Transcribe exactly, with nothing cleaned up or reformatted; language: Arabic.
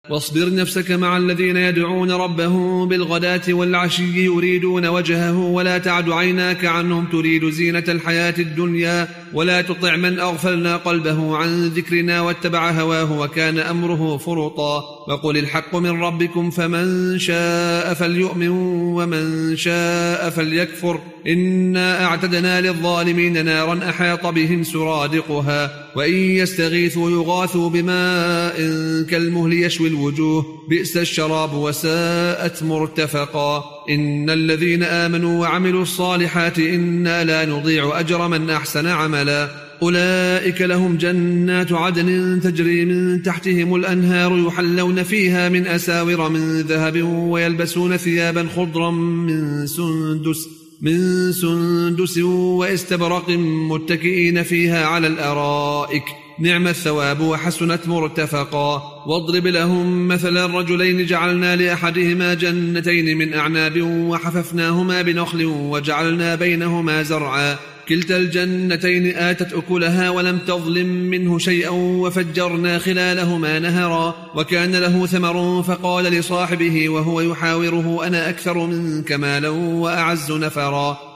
واصبر نفسك مع الذين يدعون ربهم بالغداة والعشي يريدون وجهه ولا تعد عيناك عنهم تريد زينة الحياة الدنيا ولا تطع من أغفلنا قلبه عن ذكرنا واتبع هواه وكان أمره فرطا وقل الحق من ربكم فمن شاء فليؤمن ومن شاء فليكفر إنا أعتدنا للظالمين نارا أحاط بهم سرادقها وإن يستغيثوا يغاثوا بماء كالمهل يشوي الوجوه بئس الشراب وساءت مرتفقا إن الذين آمنوا وعملوا الصالحات إنا لا نضيع أجر من أحسن عملا أولئك لهم جنات عدن تجري من تحتهم الأنهار يحلون فيها من أساور من ذهب ويلبسون ثيابا خضرا من سندس من سندس واستبرق متكئين فيها على الأرائك نعم الثواب وحسنت مرتفقا واضرب لهم مثلا الرجلين جعلنا لأحدهما جنتين من أعناب وحففناهما بنخل وجعلنا بينهما زرعا كلتا الجنتين آتت أكلها ولم تظلم منه شيئا وفجرنا خلالهما نهرا وكان له ثمر فقال لصاحبه وهو يحاوره أنا أكثر منك مالا وأعز نفرا